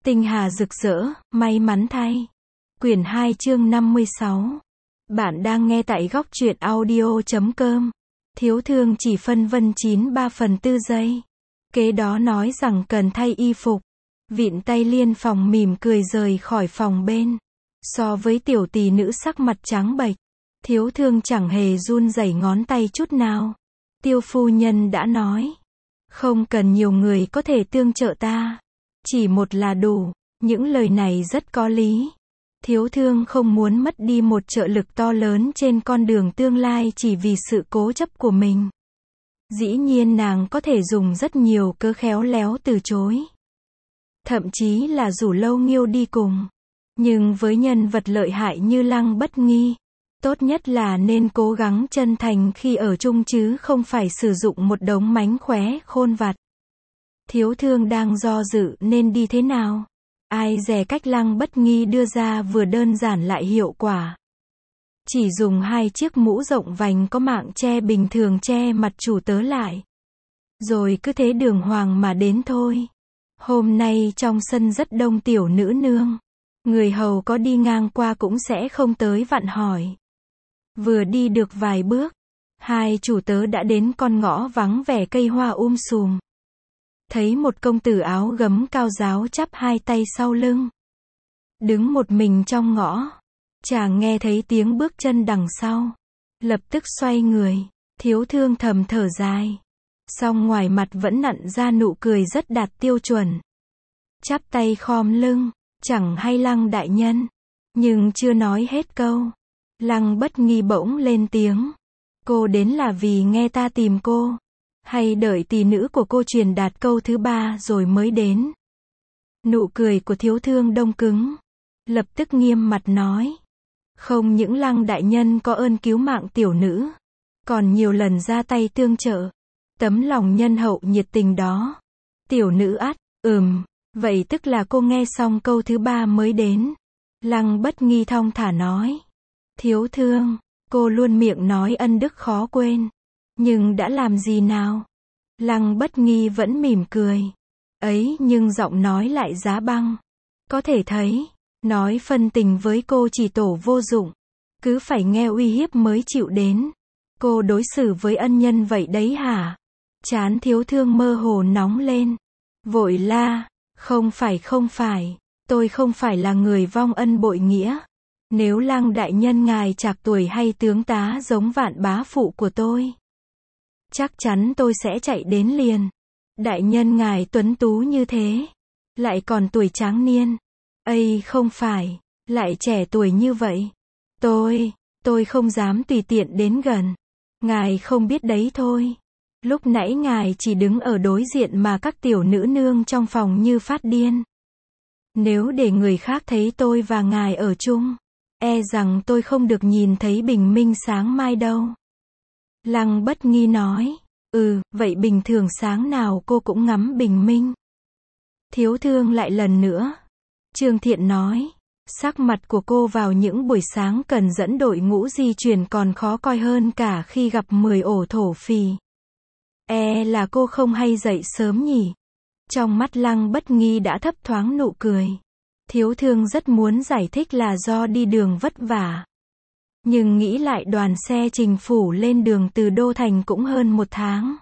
Tinh hà rực rỡ, may mắn thay. Quyển 2 chương 56. Bạn đang nghe tại góc truyện audio.com. Thiếu thương chỉ phân vân 3/4 giây. Kế đó nói rằng cần thay y phục. Vịn tay Liên Phòng mỉm cười rời khỏi phòng bên. So với tiểu tỷ nữ sắc mặt trắng bệch, thiếu thương chẳng hề run rẩy ngón tay chút nào. Tiêu phu nhân đã nói, không cần nhiều người có thể tương trợ ta. Chỉ một là đủ. Những lời này rất có lý. Thiếu thương không muốn mất đi một trợ lực to lớn trên con đường tương lai chỉ vì sự cố chấp của mình. Dĩ nhiên nàng có thể dùng rất nhiều cớ khéo léo từ chối. Thậm chí là rủ Lâu Nghiêu đi cùng. Nhưng với nhân vật lợi hại như Lăng Bất Nghi, tốt nhất là nên cố gắng chân thành khi ở chung chứ không phải sử dụng một đống mánh khóe khôn vặt. Thiếu thương đang do dự nên đi thế nào. Ai dè cách Lăng Bất Nghi đưa ra vừa đơn giản lại hiệu quả. Chỉ dùng 2 chiếc mũ rộng vành có mạng che bình thường che mặt chủ tớ lại. Rồi cứ thế đường hoàng mà đến thôi. Hôm nay trong sân rất đông tiểu nữ nương. Người hầu có đi ngang qua cũng sẽ không tới vặn hỏi. Vừa đi được vài bước, 2 chủ tớ đã đến con ngõ vắng vẻ cây hoa sùm. Thấy một công tử áo gấm cao ráo chắp 2 tay sau lưng. Đứng một mình trong ngõ. Chàng nghe thấy tiếng bước chân đằng sau. Lập tức xoay người. Thiếu thương thầm thở dài. Song ngoài mặt vẫn nặn ra nụ cười rất đạt tiêu chuẩn. Chắp tay khom lưng. Chẳng hay Lăng đại nhân. Nhưng chưa nói hết câu. Lăng Bất Nghi bỗng lên tiếng. Cô đến là vì nghe ta tìm cô. Hay đợi tỷ nữ của cô truyền đạt câu thứ 3 rồi mới đến. Nụ cười của thiếu thương đông cứng. Lập tức nghiêm mặt nói. Không những Lăng đại nhân có ơn cứu mạng tiểu nữ. Còn nhiều lần ra tay tương trợ. Tấm lòng nhân hậu nhiệt tình đó. Tiểu nữ ắt, vậy tức là cô nghe xong câu thứ 3 mới đến. Lăng Bất Nghi thong thả nói. Thiếu thương, cô luôn miệng nói ân đức khó quên. Nhưng đã làm gì nào? Lăng Bất Nghi vẫn mỉm cười. Ấy nhưng giọng nói lại giá băng. Có thể thấy, nói phân tình với cô chỉ tổ vô dụng. Cứ phải nghe uy hiếp mới chịu đến. Cô đối xử với ân nhân vậy đấy hả? Trán thiếu thương mơ hồ nóng lên. Vội la, không phải, tôi không phải là người vong ân bội nghĩa. Nếu Lăng đại nhân ngài trạc tuổi hay tướng tá giống Vạn bá phụ của tôi, chắc chắn tôi sẽ chạy đến liền. Đại nhân ngài tuấn tú như thế, lại còn tuổi tráng niên. Ây không phải, lại trẻ tuổi như vậy. Tôi không dám tùy tiện đến gần. Ngài không biết đấy thôi. Lúc nãy ngài chỉ đứng ở đối diện mà các tiểu nữ nương trong phòng như phát điên. Nếu để người khác thấy tôi và ngài ở chung, e rằng tôi không được nhìn thấy bình minh sáng mai đâu. Lăng Bất Nghi nói. Vậy bình thường sáng nào cô cũng ngắm bình minh? Thiếu thương lại lần nữa. Trương Thiện nói. Sắc mặt của cô vào những buổi sáng cần dẫn đội ngũ di chuyển còn khó coi hơn cả khi gặp 10 ổ thổ phì. E là cô không hay dậy sớm nhỉ? Trong mắt Lăng Bất Nghi đã thấp thoáng nụ cười. Thiếu thương rất muốn giải thích là do đi đường vất vả. Nhưng nghĩ lại đoàn xe trình phủ lên đường từ Đô Thành cũng hơn 1 tháng.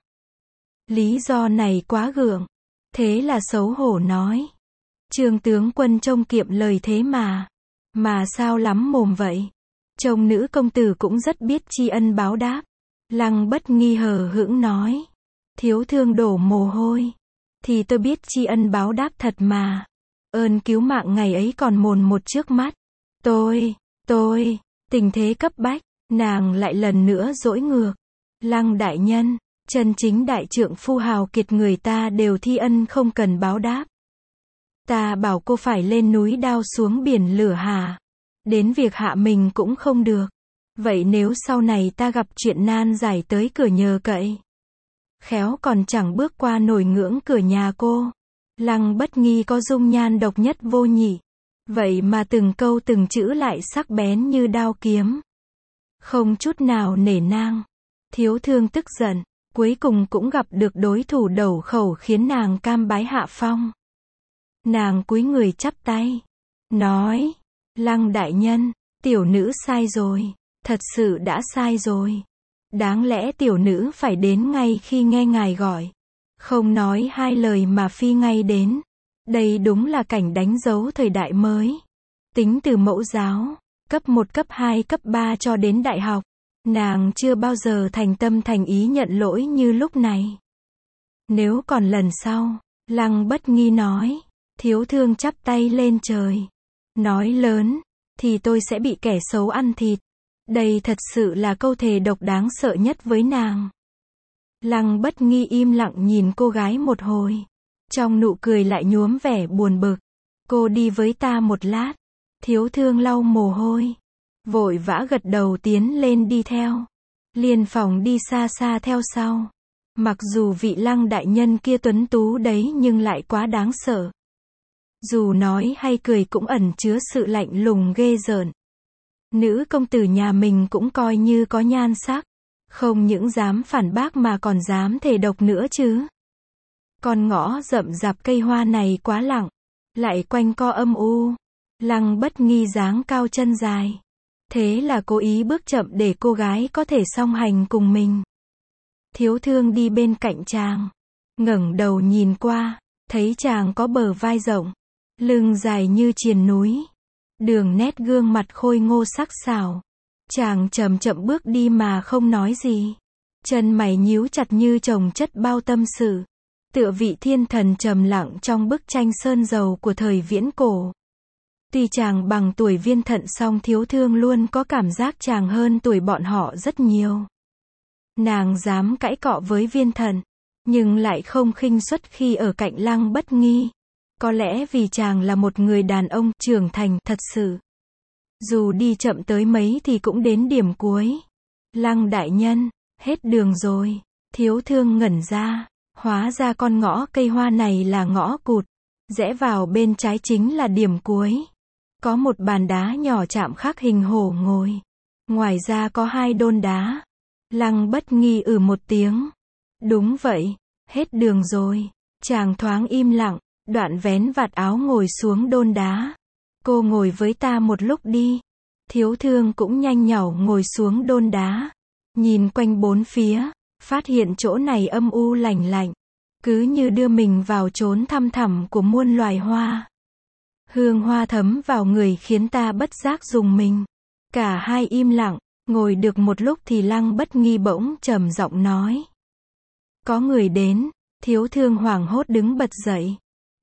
Lý do này quá gượng. Thế là xấu hổ nói. Trương tướng quân trông kiệm lời thế mà. Mà sao lắm mồm vậy? Trông nữ công tử cũng rất biết tri ân báo đáp. Lăng Bất Nghi hờ hững nói. Thiếu thương đổ mồ hôi. Thì tôi biết tri ân báo đáp thật mà. Ơn cứu mạng ngày ấy còn mồn một trước mắt. Tôi, tình thế cấp bách, nàng lại lần nữa dỗi ngược. Lăng đại nhân, chân chính đại trượng phu hào kiệt người ta đều thi ân không cần báo đáp. Ta bảo cô phải lên núi đao xuống biển lửa hả? Đến việc hạ mình cũng không được. Vậy nếu sau này ta gặp chuyện nan giải tới cửa nhờ cậy, khéo còn chẳng bước qua nổi ngưỡng cửa nhà cô. Lăng Bất Nghi có dung nhan độc nhất vô nhị. Vậy mà từng câu từng chữ lại sắc bén như đao kiếm. Không chút nào nể nang. Thiếu thương tức giận. Cuối cùng cũng gặp được đối thủ đầu khẩu khiến nàng cam bái hạ phong. Nàng cúi người chắp tay, nói, Lăng đại nhân, tiểu nữ sai rồi, thật sự đã sai rồi. Đáng lẽ tiểu nữ phải đến ngay khi nghe ngài gọi. Không nói hai lời mà phi ngay đến. Đây đúng là cảnh đánh dấu thời đại mới. Tính từ mẫu giáo, cấp 1, cấp 2, cấp 3 cho đến đại học. Nàng chưa bao giờ thành tâm thành ý nhận lỗi như lúc này. Nếu còn lần sau, Lăng Bất Nghi nói, thiếu thương chắp tay lên trời. Nói lớn, thì tôi sẽ bị kẻ xấu ăn thịt. Đây thật sự là câu thề độc đáng sợ nhất với nàng. Lăng Bất Nghi im lặng nhìn cô gái một hồi. Trong nụ cười lại nhuốm vẻ buồn bực. Cô đi với ta một lát. Thiếu thương lau mồ hôi. Vội vã gật đầu tiến lên đi theo. Liên Phòng đi xa xa theo sau. Mặc dù vị Lăng đại nhân kia tuấn tú đấy nhưng lại quá đáng sợ. Dù nói hay cười cũng ẩn chứa sự lạnh lùng ghê rợn. Nữ công tử nhà mình cũng coi như có nhan sắc. Không những dám phản bác mà còn dám thề độc nữa chứ. Con ngõ rậm rạp cây hoa này quá lặng. Lại quanh co âm u. Lăng Bất Nghi dáng cao chân dài. Thế là cố ý bước chậm để cô gái có thể song hành cùng mình. Thiếu thương đi bên cạnh chàng. Ngẩng đầu nhìn qua. Thấy chàng có bờ vai rộng. Lưng dài như triền núi. Đường nét gương mặt khôi ngô sắc sảo. Chàng chậm chậm bước đi mà không nói gì. Chân mày nhíu chặt như chồng chất bao tâm sự. Tựa vị thiên thần trầm lặng trong bức tranh sơn dầu của thời viễn cổ. Tuy chàng bằng tuổi Viên Thận song thiếu thương luôn có cảm giác chàng hơn tuổi bọn họ rất nhiều. Nàng dám cãi cọ với Viên Thận, nhưng lại không khinh suất khi ở cạnh Lăng Bất Nghi. Có lẽ vì chàng là một người đàn ông trưởng thành thật sự. Dù đi chậm tới mấy thì cũng đến điểm cuối. Lăng đại nhân, hết đường rồi. Thiếu thương ngẩn ra. Hóa ra con ngõ cây hoa này là ngõ cụt. Rẽ vào bên trái chính là điểm cuối. Có một bàn đá nhỏ chạm khắc hình hổ ngồi. Ngoài ra có 2 đôn đá. Lăng Bất Nghi một tiếng. Đúng vậy, hết đường rồi. Chàng thoáng im lặng, đoạn vén vạt áo ngồi xuống đôn đá. Cô ngồi với ta một lúc đi. Thiếu thương cũng nhanh nhảu ngồi xuống đôn đá. Nhìn quanh bốn phía, phát hiện chỗ này âm u lạnh lạnh. Cứ như đưa mình vào chốn thăm thẳm của muôn loài hoa. Hương hoa thấm vào người khiến ta bất giác rùng mình. Cả hai im lặng, ngồi được một lúc thì Lăng Bất Nghi bỗng trầm giọng nói. Có người đến. Thiếu thương hoảng hốt đứng bật dậy.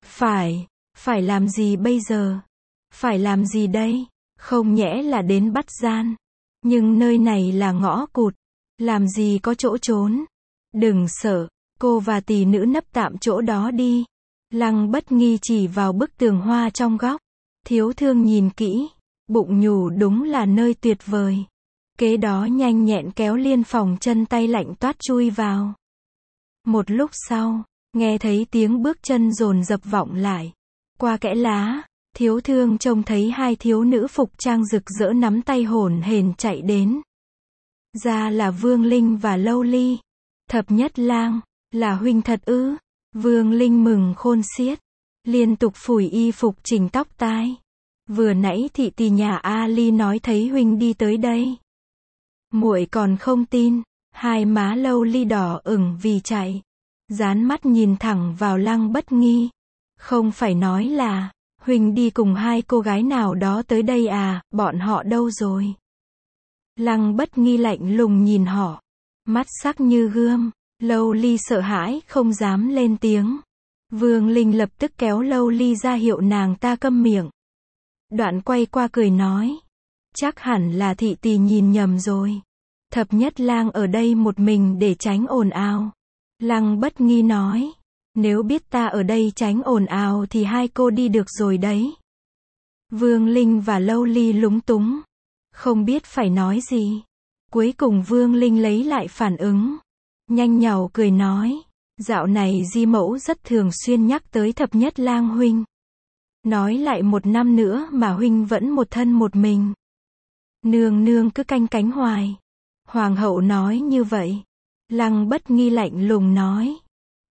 Phải làm gì bây giờ? Phải làm gì đây? Không nhẽ là đến bắt gian. Nhưng nơi này là ngõ cụt. Làm gì có chỗ trốn? Đừng sợ, cô và tỷ nữ nấp tạm chỗ đó đi. Lăng Bất Nghi chỉ vào bức tường hoa trong góc. Thiếu thương nhìn kỹ, bụng nhủ đúng là nơi tuyệt vời. Kế đó nhanh nhẹn kéo Liên Phòng chân tay lạnh toát chui vào. Một lúc sau, nghe thấy tiếng bước chân dồn dập vọng lại. Qua kẽ lá, thiếu thương trông thấy 2 thiếu nữ phục trang rực rỡ nắm tay hổn hển chạy đến. Ra là Vương Linh và Lâu Ly. Thập Nhất Lang, là huynh thật ư? Vương Linh mừng khôn xiết, liên tục phủi y phục chỉnh tóc tai. Vừa nãy thị tỳ nhà A Ly nói thấy huynh đi tới đây. Muội còn không tin. 2 má Lâu Ly đỏ ửng vì chạy. Dán mắt nhìn thẳng vào Lăng Bất Nghi. Không phải nói là, huynh đi cùng 2 cô gái nào đó tới đây à, bọn họ đâu rồi? Lăng Bất Nghi lạnh lùng nhìn họ. Mắt sắc như gươm. Lâu Ly sợ hãi không dám lên tiếng. Vương Linh lập tức kéo Lâu Ly ra hiệu nàng ta câm miệng. Đoạn quay qua cười nói. Chắc hẳn là thị tỳ nhìn nhầm rồi. Thập Nhất Lang ở đây một mình để tránh ồn ào. Lăng Bất Nghi nói. Nếu biết ta ở đây tránh ồn ào thì 2 cô đi được rồi đấy. Vương Linh và Lâu Ly lúng túng. Không biết phải nói gì. Cuối cùng Vương Linh lấy lại phản ứng. Nhanh nhảu cười nói. Dạo này Di Mẫu rất thường xuyên nhắc tới Thập Nhất Lang huynh. Nói lại 1 năm nữa mà huynh vẫn một thân một mình. Nương nương cứ canh cánh hoài. Hoàng hậu nói như vậy. Lăng Bất Nghi lạnh lùng nói.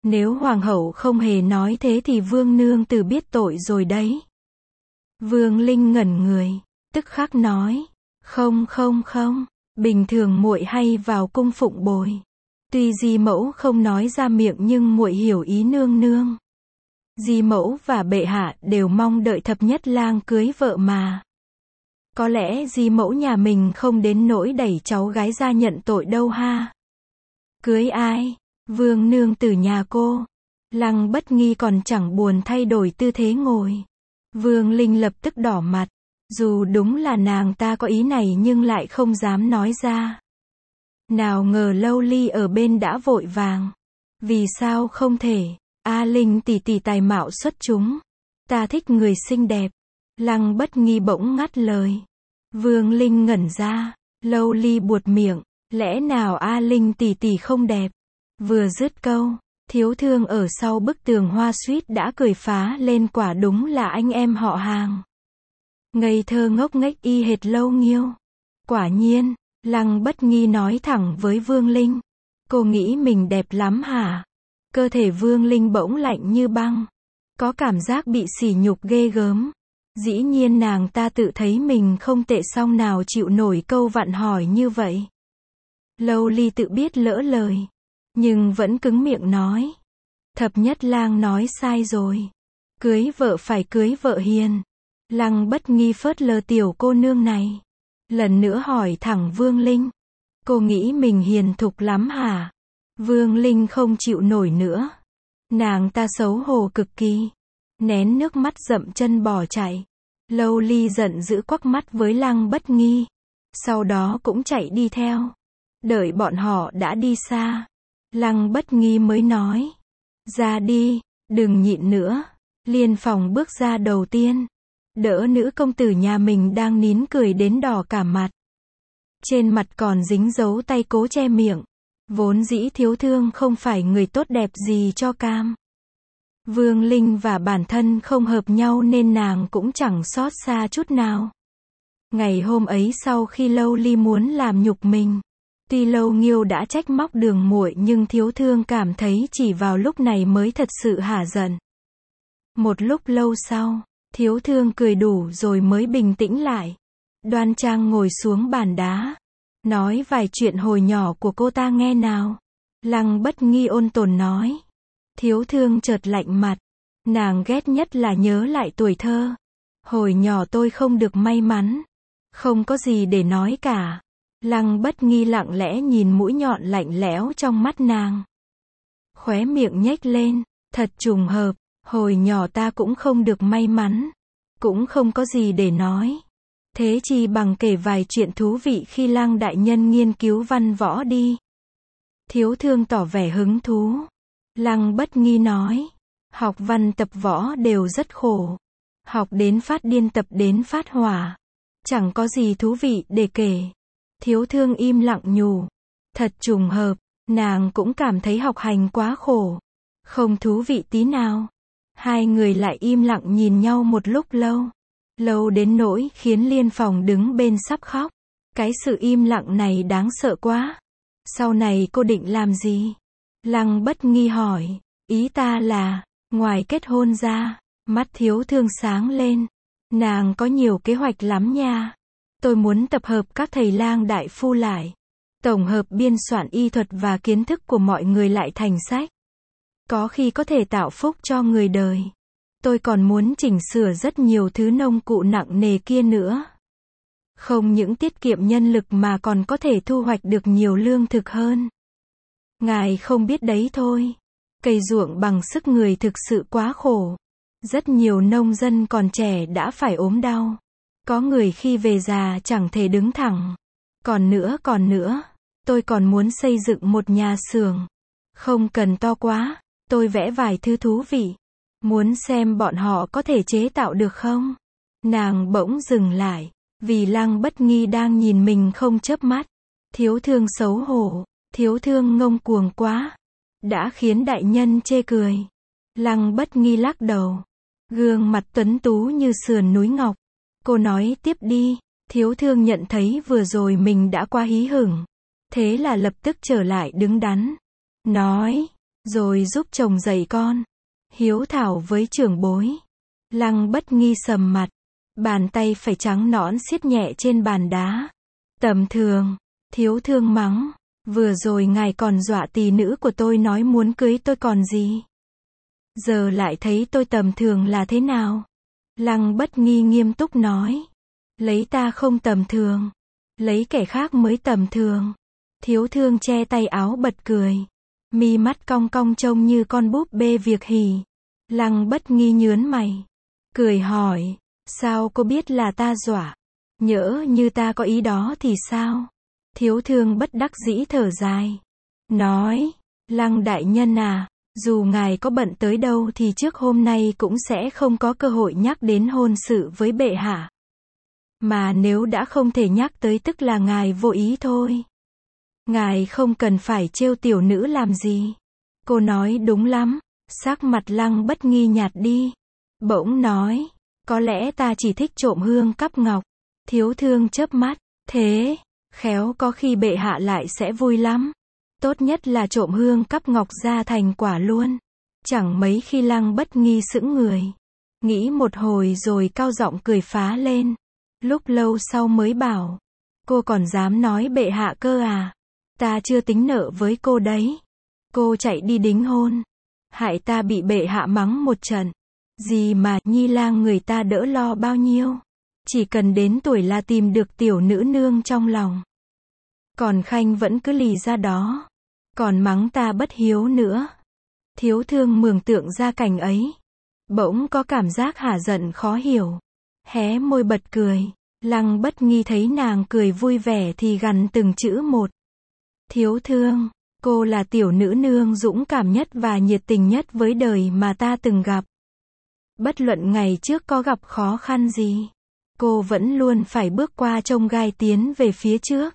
Nếu hoàng hậu không hề nói thế thì vương nương tử biết tội rồi đấy. Vương Linh ngẩn người, tức khắc nói, không, bình thường muội hay vào cung phụng bồi. Tuy di mẫu không nói ra miệng nhưng muội hiểu ý nương nương. Di mẫu và bệ hạ đều mong đợi thập nhất lang cưới vợ mà. Có lẽ di mẫu nhà mình không đến nỗi đẩy cháu gái ra nhận tội đâu ha. Cưới ai? Vương nương tử nhà cô. Lăng Bất Nghi còn chẳng buồn thay đổi tư thế ngồi. Vương Linh lập tức đỏ mặt. Dù đúng là nàng ta có ý này nhưng lại không dám nói ra. Nào ngờ Lâu Ly ở bên đã vội vàng. Vì sao không thể? A Linh tỷ tỷ tài mạo xuất chúng. Ta thích người xinh đẹp. Lăng Bất Nghi bỗng ngắt lời. Vương Linh ngẩn ra. Lâu Ly buột miệng. Lẽ nào A Linh tỷ tỷ không đẹp? Vừa dứt câu, thiếu thương ở sau bức tường hoa suýt đã cười phá lên, quả đúng là anh em họ hàng. Ngây thơ ngốc nghếch y hệt Lâu Nghiêu. Quả nhiên, Lăng Bất Nghi nói thẳng với Vương Linh. Cô nghĩ mình đẹp lắm hả? Cơ thể Vương Linh bỗng lạnh như băng. Có cảm giác bị sỉ nhục ghê gớm. Dĩ nhiên nàng ta tự thấy mình không tệ, song nào chịu nổi câu vặn hỏi như vậy. Lâu Ly tự biết lỡ lời, nhưng vẫn cứng miệng nói. Thập nhất lang nói sai rồi. Cưới vợ phải cưới vợ hiền. Lăng Bất Nghi phớt lờ tiểu cô nương này. Lần nữa hỏi thẳng Vương Linh. Cô nghĩ mình hiền thục lắm hả? Vương Linh không chịu nổi nữa. Nàng ta xấu hổ cực kỳ. Nén nước mắt dậm chân bỏ chạy. Lâu Ly giận dữ quắc mắt với Lăng Bất Nghi. Sau đó cũng chạy đi theo. Đợi bọn họ đã đi xa. Lăng Bất Nghi mới nói. Ra đi, đừng nhịn nữa. Liên phòng bước ra đầu tiên. Đỡ nữ công tử nhà mình đang nín cười đến đỏ cả mặt. Trên mặt còn dính dấu tay cố che miệng. Vốn dĩ thiếu thương không phải người tốt đẹp gì cho cam. Vương Linh và bản thân không hợp nhau nên nàng cũng chẳng xót xa chút nào. Ngày hôm ấy sau khi Lâu Ly muốn làm nhục mình. Tuy Lâu Nghiêu đã trách móc Đường muội nhưng thiếu thương cảm thấy chỉ vào lúc này mới thật sự hả giận. Một lúc lâu sau, thiếu thương cười đủ rồi mới bình tĩnh lại. Đoan trang ngồi xuống bàn đá. Nói vài chuyện hồi nhỏ của cô ta nghe nào. Lăng Bất Nghi ôn tồn nói. Thiếu thương chợt lạnh mặt. Nàng ghét nhất là nhớ lại tuổi thơ. Hồi nhỏ tôi không được may mắn. Không có gì để nói cả. Lăng Bất Nghi lặng lẽ nhìn mũi nhọn lạnh lẽo trong mắt nàng. Khóe miệng nhếch lên. Thật trùng hợp. Hồi nhỏ ta cũng không được may mắn. Cũng không có gì để nói. Thế chi bằng kể vài chuyện thú vị khi Lăng đại nhân nghiên cứu văn võ đi. Thiếu thương tỏ vẻ hứng thú. Lăng Bất Nghi nói. Học văn tập võ đều rất khổ. Học đến phát điên tập đến phát hỏa. Chẳng có gì thú vị để kể. Thiếu thương im lặng nhủ. Thật trùng hợp, nàng cũng cảm thấy học hành quá khổ. Không thú vị tí nào. Hai người lại im lặng nhìn nhau một lúc lâu. Lâu đến nỗi khiến Liên Phòng đứng bên sắp khóc. Cái sự im lặng này đáng sợ quá. Sau này cô định làm gì? Lăng Bất Nghi hỏi. Ý ta là, ngoài kết hôn ra, mắt thiếu thương sáng lên. Nàng có nhiều kế hoạch lắm nha. Tôi muốn tập hợp các thầy lang đại phu lại. Tổng hợp biên soạn y thuật và kiến thức của mọi người lại thành sách. Có khi có thể tạo phúc cho người đời. Tôi còn muốn chỉnh sửa rất nhiều thứ nông cụ nặng nề kia nữa. Không những tiết kiệm nhân lực mà còn có thể thu hoạch được nhiều lương thực hơn. Ngài không biết đấy thôi. Cày ruộng bằng sức người thực sự quá khổ. Rất nhiều nông dân còn trẻ đã phải ốm đau. Có người khi về già chẳng thể đứng thẳng. Còn nữa, tôi còn muốn xây dựng một nhà xưởng. Không cần to quá, tôi vẽ vài thứ thú vị. Muốn xem bọn họ có thể chế tạo được không? Nàng bỗng dừng lại, vì Lăng Bất Nghi đang nhìn mình không chớp mắt. Thiếu thương xấu hổ, thiếu thương ngông cuồng quá. Đã khiến đại nhân chê cười. Lăng Bất Nghi lắc đầu. Gương mặt tuấn tú như sườn núi ngọc. Cô nói tiếp đi. Thiếu thương nhận thấy vừa rồi mình đã quá hí hửng. Thế là lập tức trở lại đứng đắn. Nói, rồi giúp chồng dạy con, hiếu thảo với trưởng bối. Lăng Bất Nghi sầm mặt, bàn tay phải trắng nõn siết nhẹ trên bàn đá. Tầm thường, Thiếu Thương mắng, vừa rồi ngài còn dọa tỷ nữ của tôi nói muốn cưới tôi còn gì. Giờ lại thấy tôi tầm thường là thế nào? Lăng Bất Nghi nghiêm túc nói, lấy ta không tầm thường, lấy kẻ khác mới tầm thường. Thiếu Thương che tay áo bật cười, mi mắt cong cong trông như con búp bê việc hỉ. Lăng Bất Nghi nhướng mày, cười hỏi, sao cô biết là ta dọa? Nhỡ như ta có ý đó thì sao? Thiếu Thương bất đắc dĩ thở dài, nói, Lăng đại nhân à, dù ngài có bận tới đâu thì trước hôm nay cũng sẽ không có cơ hội nhắc đến hôn sự với bệ hạ. Mà nếu đã không thể nhắc tới tức là ngài vô ý thôi. Ngài không cần phải trêu tiểu nữ làm gì. Cô nói đúng lắm. Sắc mặt Lăng Bất Nghi nhạt đi. Bỗng nói, có lẽ ta chỉ thích trộm hương cắp ngọc. Thiếu Thương chớp mắt, thế, khéo có khi bệ hạ lại sẽ vui lắm. Tốt nhất là trộm hương cắp ngọc ra thành quả luôn. Chẳng mấy khi Lăng Bất Nghi sững người, nghĩ một hồi rồi cao giọng cười phá lên. Lúc lâu sau mới bảo, cô còn dám nói bệ hạ cơ à? Ta chưa tính nợ với cô đấy. Cô chạy đi đính hôn, hại ta bị bệ hạ mắng một trận. Gì mà nhi lang người ta đỡ lo bao nhiêu. Chỉ cần đến tuổi là tìm được tiểu nữ nương trong lòng. Còn Khanh vẫn cứ lì ra đó. Còn mắng ta bất hiếu nữa. Thiếu Thương mường tượng ra cảnh ấy. Bỗng có cảm giác hả giận khó hiểu. Hé môi bật cười. Lăng Bất Nghi thấy nàng cười vui vẻ thì gằn từng chữ một. Thiếu Thương, cô là tiểu nữ nương dũng cảm nhất và nhiệt tình nhất với đời mà ta từng gặp. Bất luận ngày trước có gặp khó khăn gì, cô vẫn luôn phải bước qua chông gai tiến về phía trước.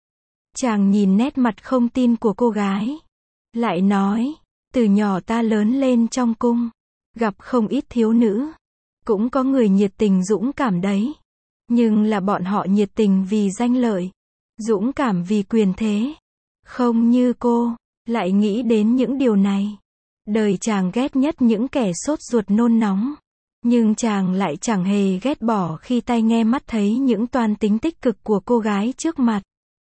Chàng nhìn nét mặt không tin của cô gái, lại nói, từ nhỏ ta lớn lên trong cung, gặp không ít thiếu nữ, cũng có người nhiệt tình dũng cảm đấy. Nhưng là bọn họ nhiệt tình vì danh lợi, dũng cảm vì quyền thế. Không như cô, lại nghĩ đến những điều này. Đời chàng ghét nhất những kẻ sốt ruột nôn nóng. Nhưng chàng lại chẳng hề ghét bỏ khi tai nghe mắt thấy những toan tính tích cực của cô gái trước mặt.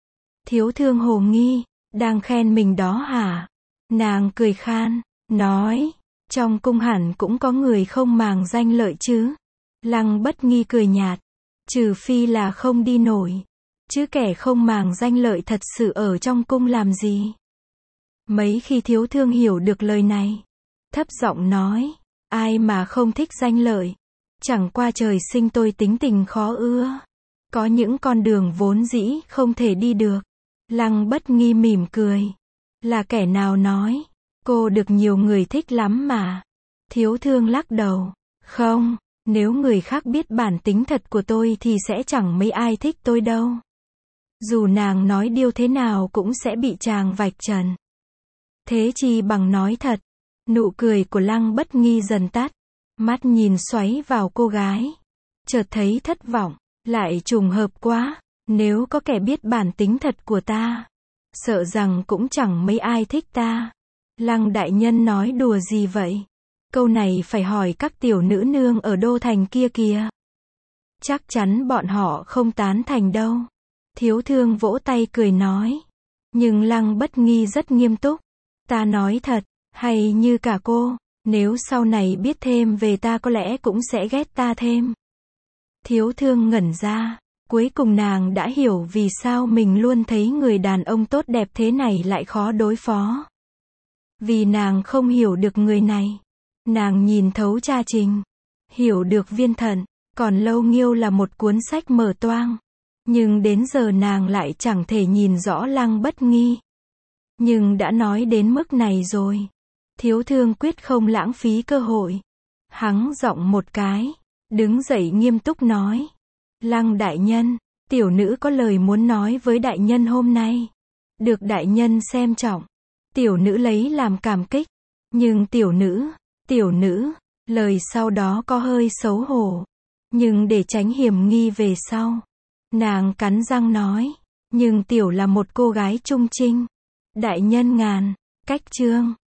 Thiếu Thương hồ nghi, đang khen mình đó hả? Nàng cười khan, nói, trong cung hẳn cũng có người không màng danh lợi chứ. Lăng Bất Nghi cười nhạt, trừ phi là không đi nổi. Chứ kẻ không màng danh lợi thật sự ở trong cung làm gì? Mấy khi Thiếu Thương hiểu được lời này, thấp giọng nói, ai mà không thích danh lợi? Chẳng qua trời sinh tôi tính tình khó ưa. Có những con đường vốn dĩ không thể đi được. Lăng Bất Nghi mỉm cười. Là kẻ nào nói? Cô được nhiều người thích lắm mà. Thiếu Thương lắc đầu. Không, nếu người khác biết bản tính thật của tôi thì sẽ chẳng mấy ai thích tôi đâu. Dù nàng nói điều thế nào cũng sẽ bị chàng vạch trần. Thế chi bằng nói thật. Nụ cười của Lăng Bất Nghi dần tắt. Mắt nhìn xoáy vào cô gái. Chợt thấy thất vọng. Lại trùng hợp quá. Nếu có kẻ biết bản tính thật của ta, sợ rằng cũng chẳng mấy ai thích ta. Lăng đại nhân nói đùa gì vậy? Câu này phải hỏi các tiểu nữ nương ở đô thành kia kìa. Chắc chắn bọn họ không tán thành đâu. Thiếu Thương vỗ tay cười nói. Nhưng Lăng Bất Nghi rất nghiêm túc. Ta nói thật, hay như cả cô, nếu sau này biết thêm về ta có lẽ cũng sẽ ghét ta thêm. Thiếu Thương ngẩn ra, cuối cùng nàng đã hiểu vì sao mình luôn thấy người đàn ông tốt đẹp thế này lại khó đối phó. Vì nàng không hiểu được người này. Nàng nhìn thấu cha Trình, hiểu được Viên Thận, còn Lâu Nghiêu là một cuốn sách mở toang. Nhưng đến giờ nàng lại chẳng thể nhìn rõ Lăng Bất Nghi. Nhưng đã nói đến mức này rồi, Thiếu Thương quyết không lãng phí cơ hội. Hắng giọng một cái, đứng dậy nghiêm túc nói. Lăng đại nhân, tiểu nữ có lời muốn nói với đại nhân hôm nay. Được đại nhân xem trọng. Tiểu nữ lấy làm cảm kích. Nhưng tiểu nữ, lời sau đó có hơi xấu hổ. Nhưng để tránh hiểm nghi về sau, nàng cắn răng nói. Nhưng tiểu là một cô gái trung trinh. Đại nhân ngàn, cách chương.